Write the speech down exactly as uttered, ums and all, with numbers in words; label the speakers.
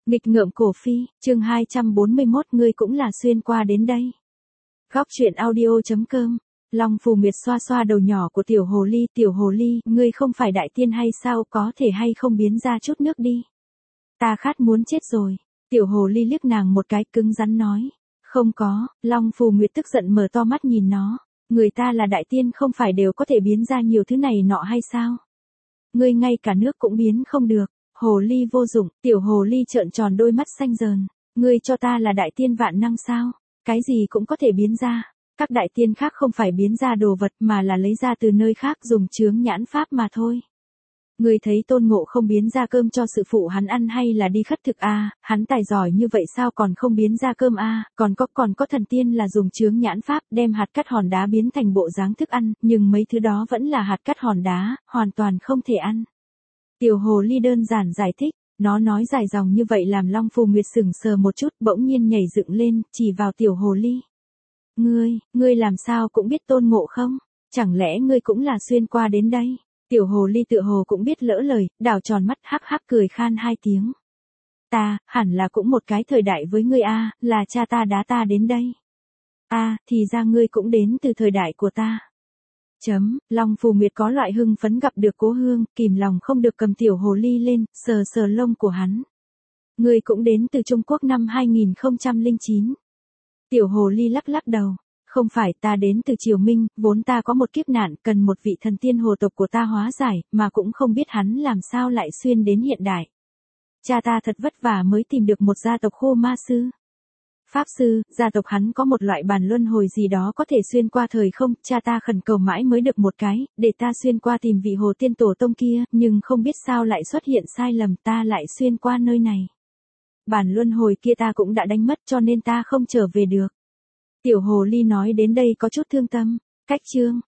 Speaker 1: Nghịch ngợm cổ phi, chương hai trăm bốn mươi mốt ngươi cũng là xuyên qua đến đây. Góc truyện audio chấm com. Long Phù Nguyệt xoa xoa đầu nhỏ của tiểu hồ ly, tiểu hồ ly, ngươi không phải đại tiên hay sao, có thể hay không biến ra chút nước đi. Ta khát muốn chết rồi. Tiểu hồ ly liếc nàng một cái cứng rắn nói. Không có, Long Phù Nguyệt tức giận mở to mắt nhìn nó. Người ta là đại tiên không phải đều có thể biến ra nhiều thứ này nọ hay sao? Ngươi ngay cả nước cũng biến không được. Hồ ly vô dụng, tiểu hồ ly trợn tròn đôi mắt xanh dờn. Ngươi cho ta là đại tiên vạn năng sao? Cái gì cũng có thể biến ra. Các đại tiên khác không phải biến ra đồ vật mà là lấy ra từ nơi khác dùng chướng nhãn pháp mà thôi. Ngươi thấy Tôn Ngộ không biến ra cơm cho sự phụ hắn ăn hay là đi khất thực a? À? Hắn tài giỏi như vậy sao còn không biến ra cơm a? À? Còn có còn có thần tiên là dùng chướng nhãn pháp đem hạt cát hòn đá biến thành bộ dáng thức ăn, nhưng mấy thứ đó vẫn là hạt cát hòn đá, hoàn toàn không thể ăn. Tiểu hồ ly đơn giản giải thích, nó nói dài dòng như vậy làm Long Phù Nguyệt sững sờ một chút, bỗng nhiên nhảy dựng lên, chỉ vào tiểu hồ ly. Ngươi, ngươi làm sao cũng biết Tôn Ngộ không? Chẳng lẽ ngươi cũng là xuyên qua đến đây? Tiểu hồ ly tựa hồ cũng biết lỡ lời, đảo tròn mắt hắc hắc cười khan hai tiếng. Ta, hẳn là cũng một cái thời đại với ngươi a, là cha ta đá ta đến đây. A, thì ra ngươi cũng đến từ thời đại của ta. Chấm, Long Phù Nguyệt có loại hưng phấn gặp được Cố Hương, kìm lòng không được cầm tiểu hồ ly lên, sờ sờ lông của hắn. Ngươi cũng đến từ Trung Quốc năm hai nghìn không trăm lẻ chín. Tiểu hồ ly lắc lắc đầu. Không phải, ta đến từ Triều Minh, vốn ta có một kiếp nạn, cần một vị thần tiên hồ tộc của ta hóa giải, mà cũng không biết hắn làm sao lại xuyên đến hiện đại. Cha ta thật vất vả mới tìm được một gia tộc Khô Ma Sư. Pháp sư, gia tộc hắn có một loại bàn luân hồi gì đó có thể xuyên qua thời không, cha ta khẩn cầu mãi mới được một cái, để ta xuyên qua tìm vị hồ tiên tổ tông kia, nhưng không biết sao lại xuất hiện sai lầm, ta lại xuyên qua nơi này. Bàn luân hồi kia ta cũng đã đánh mất cho nên ta không trở về được. Tiểu hồ ly nói đến đây có chút thương tâm, cách chương,